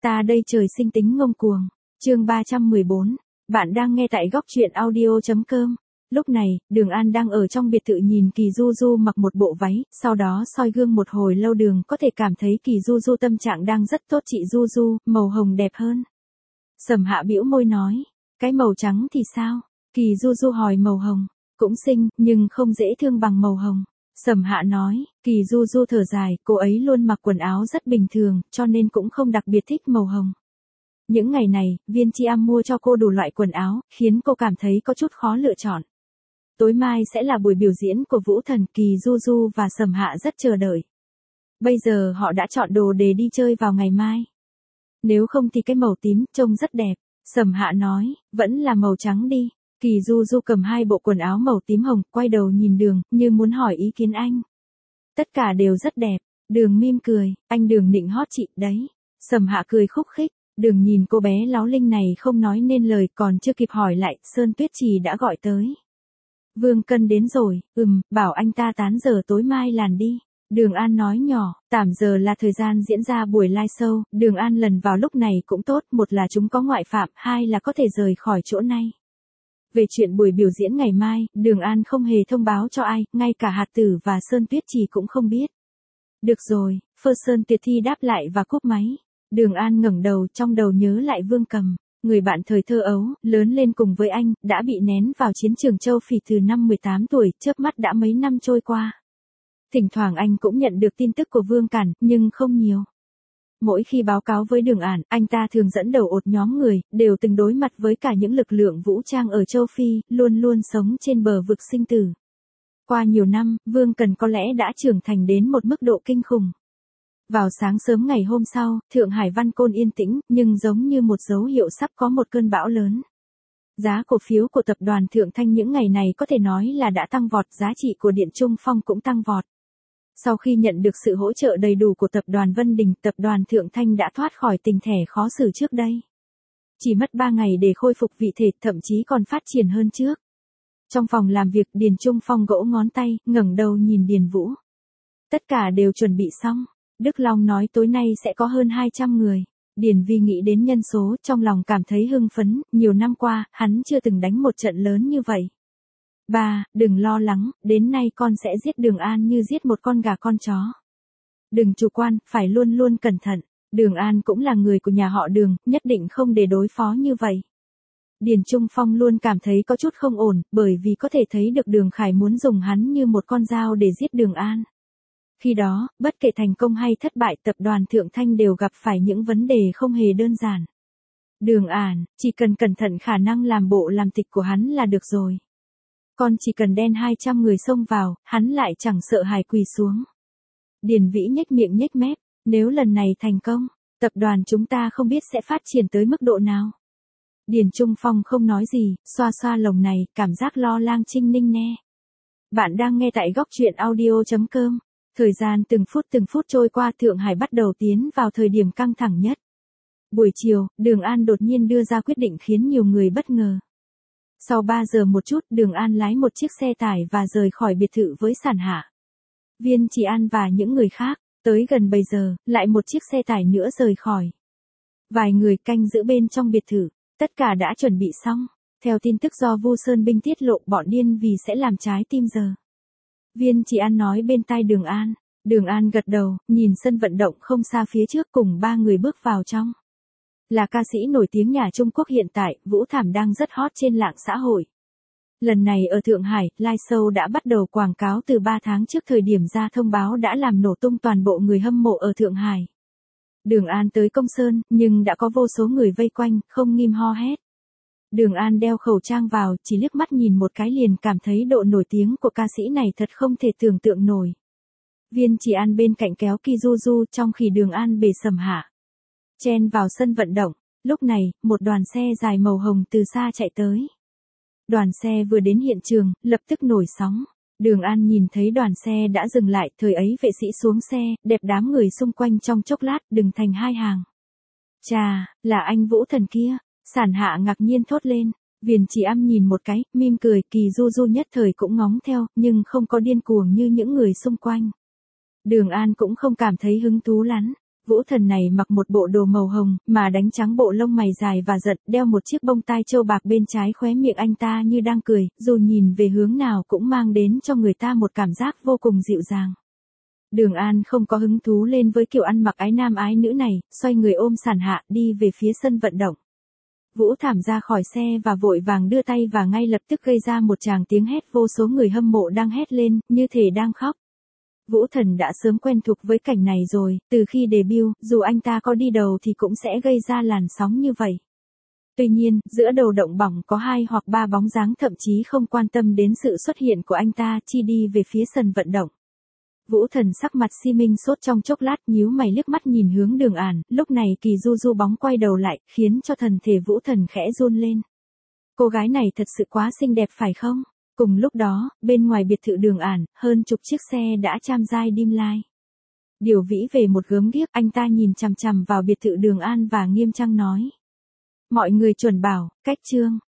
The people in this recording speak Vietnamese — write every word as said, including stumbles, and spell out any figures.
Ta đây trời sinh tính ngông cuồng. Chương ba trăm mười bốn. Bạn đang nghe tại góc truyện audio chấm com. Lúc này, Đường An đang ở trong biệt thự nhìn Kỳ Du Du mặc một bộ váy, sau đó soi gương một hồi lâu Đường có thể cảm thấy Kỳ Du Du tâm trạng đang rất tốt. Chị Du Du, màu hồng đẹp hơn. Sầm Hạ bĩu môi nói, cái màu trắng thì sao? Kỳ Du Du hỏi màu hồng, cũng xinh, nhưng không dễ thương bằng màu hồng. Sầm Hạ nói, Kỳ Du Du thở dài, cô ấy luôn mặc quần áo rất bình thường, cho nên cũng không đặc biệt thích màu hồng. Những ngày này, Viên Chi Am mua cho cô đủ loại quần áo, khiến cô cảm thấy có chút khó lựa chọn. Tối mai sẽ là buổi biểu diễn của Vũ Thần, Kỳ Du Du và Sầm Hạ rất chờ đợi. Bây giờ họ đã chọn đồ để đi chơi vào ngày mai. Nếu không thì cái màu tím trông rất đẹp. Sầm Hạ nói, vẫn là màu trắng đi. Kỳ Du Du cầm hai bộ quần áo màu tím hồng, quay đầu nhìn Đường, như muốn hỏi ý kiến anh. Tất cả đều rất đẹp. Đường mỉm cười, anh Đường nịnh hót chị đấy. Sầm Hạ cười khúc khích. Đường nhìn cô bé láo linh này không nói nên lời, còn chưa kịp hỏi lại, Sơn Tuyết Trì đã gọi tới. Vương Cân đến rồi, ừm, bảo anh ta tán giờ tối mai làn đi. Đường An nói nhỏ, tạm giờ là thời gian diễn ra buổi live show, Đường An lần vào lúc này cũng tốt, một là chúng có ngoại phạm, hai là có thể rời khỏi chỗ này. Về chuyện buổi biểu diễn ngày mai, Đường An không hề thông báo cho ai, ngay cả Hạt Tử và Sơn Tuyết Trì cũng không biết. Được rồi, Phơ Sơn Tuyệt Thi đáp lại và cúp máy. Đường An ngẩng đầu, trong đầu nhớ lại Vương Cầm, người bạn thời thơ ấu, lớn lên cùng với anh, đã bị nén vào chiến trường Châu Phỉ từ năm mười tám tuổi, chớp mắt đã mấy năm trôi qua. Thỉnh thoảng anh cũng nhận được tin tức của Vương Cản, nhưng không nhiều. Mỗi khi báo cáo với Đường An, anh ta thường dẫn đầu một nhóm người, đều từng đối mặt với cả những lực lượng vũ trang ở Châu Phi, luôn luôn sống trên bờ vực sinh tử. Qua nhiều năm, Vương Cẩn có lẽ đã trưởng thành đến một mức độ kinh khủng. Vào sáng sớm ngày hôm sau, Thượng Hải Văn Côn yên tĩnh, nhưng giống như một dấu hiệu sắp có một cơn bão lớn. Giá cổ phiếu của tập đoàn Thượng Thanh những ngày này có thể nói là đã tăng vọt, giá trị của Điện Trung Phong cũng tăng vọt. Sau khi nhận được sự hỗ trợ đầy đủ của tập đoàn Vân Đình, tập đoàn Thượng Thanh đã thoát khỏi tình thẻ khó xử trước đây. Chỉ mất ba ngày để khôi phục vị thế, thậm chí còn phát triển hơn trước. Trong phòng làm việc, Điền Trung Phong gỗ ngón tay, ngẩng đầu nhìn Điền Vũ. Tất cả đều chuẩn bị xong. Đức Long nói tối nay sẽ có hơn hai trăm người. Điền Vi nghĩ đến nhân số, trong lòng cảm thấy hưng phấn, nhiều năm qua, hắn chưa từng đánh một trận lớn như vậy. Ba, đừng lo lắng, đến nay con sẽ giết Đường An như giết một con gà con chó. Đừng chủ quan, phải luôn luôn cẩn thận. Đường An cũng là người của nhà họ Đường, nhất định không để đối phó như vậy. Điền Trung Phong luôn cảm thấy có chút không ổn, bởi vì có thể thấy được Đường Khải muốn dùng hắn như một con dao để giết Đường An. Khi đó, bất kể thành công hay thất bại, tập đoàn Thượng Thanh đều gặp phải những vấn đề không hề đơn giản. Đường An, chỉ cần cẩn thận khả năng làm bộ làm tịch của hắn là được rồi. Con chỉ cần đen hai trăm người xông vào, hắn lại chẳng sợ hãi quỳ xuống. Điền Vĩ nhếch miệng nhếch mép, nếu lần này thành công, tập đoàn chúng ta không biết sẽ phát triển tới mức độ nào. Điền Trung Phong không nói gì, xoa xoa lồng này, cảm giác lo lang trinh ninh nè. Bạn đang nghe tại góc truyện audio chấm com. Thời gian từng phút từng phút trôi qua, Thượng Hải bắt đầu tiến vào thời điểm căng thẳng nhất. Buổi chiều, Đường An đột nhiên đưa ra quyết định khiến nhiều người bất ngờ. Sau ba giờ một chút, Đường An lái một chiếc xe tải và rời khỏi biệt thự với Sản Hạ, Viên Chỉ An và những người khác. Tới gần bảy giờ, lại một chiếc xe tải nữa rời khỏi. Vài người canh giữ bên trong biệt thự, tất cả đã chuẩn bị xong. Theo tin tức do Vu Sơn Binh tiết lộ, bọn điên vì sẽ làm trái tim giờ. Viên Chỉ An nói bên tai Đường An. Đường An gật đầu, nhìn sân vận động không xa phía trước, cùng ba người bước vào trong. Là ca sĩ nổi tiếng nhà Trung Quốc hiện tại, Vũ Thảm đang rất hot trên mạng xã hội. Lần này ở Thượng Hải, live show đã bắt đầu quảng cáo từ ba tháng trước, thời điểm ra thông báo đã làm nổ tung toàn bộ người hâm mộ ở Thượng Hải. Đường An tới Công Sơn, nhưng đã có vô số người vây quanh, không ngim ho hét. Đường An đeo khẩu trang vào, chỉ liếc mắt nhìn một cái liền cảm thấy độ nổi tiếng của ca sĩ này thật không thể tưởng tượng nổi. Viên Chỉ An bên cạnh kéo Kỳ Du Du, trong khi Đường An bề Sầm Hạ chen vào sân vận động. Lúc này, một đoàn xe dài màu hồng từ xa chạy tới. Đoàn xe vừa đến hiện trường, lập tức nổi sóng. Đường An nhìn thấy đoàn xe đã dừng lại, thời ấy vệ sĩ xuống xe, đẹp đám người xung quanh trong chốc lát, đừng thành hai hàng. Chà, là anh Vũ Thần kia. Sản Hạ ngạc nhiên thốt lên. Viên Chỉ Am nhìn một cái, mỉm cười, Kỳ Du Du nhất thời cũng ngóng theo, nhưng không có điên cuồng như những người xung quanh. Đường An cũng không cảm thấy hứng thú lắm. Vũ Thần này mặc một bộ đồ màu hồng, mà đánh trắng bộ lông mày dài và giật, đeo một chiếc bông tai châu bạc bên trái khóe miệng anh ta như đang cười, dù nhìn về hướng nào cũng mang đến cho người ta một cảm giác vô cùng dịu dàng. Đường An không có hứng thú lên với kiểu ăn mặc ái nam ái nữ này, xoay người ôm Sản Hạ đi về phía sân vận động. Vũ Thảm ra khỏi xe và vội vàng đưa tay và ngay lập tức gây ra một tràng tiếng hét, vô số người hâm mộ đang hét lên, như thể đang khóc. Vũ Thần đã sớm quen thuộc với cảnh này rồi, từ khi debut, dù anh ta có đi đầu thì cũng sẽ gây ra làn sóng như vậy. Tuy nhiên, giữa đầu động bỏng có hai hoặc ba bóng dáng thậm chí không quan tâm đến sự xuất hiện của anh ta, chi đi về phía sân vận động. Vũ Thần sắc mặt si minh sốt trong chốc lát, nhíu mày liếc mắt nhìn hướng Đường Ản, lúc này Kỳ Du Du bóng quay đầu lại, khiến cho thần thể Vũ Thần khẽ run lên. Cô gái này thật sự quá xinh đẹp phải không? Cùng lúc đó, bên ngoài biệt thự Đường Ản, hơn chục chiếc xe đã cham dai dim lai. Điều Vĩ về một gớm ghiếc, anh ta nhìn chằm chằm vào biệt thự Đường An và nghiêm trang nói. Mọi người chuẩn bảo, cách chương.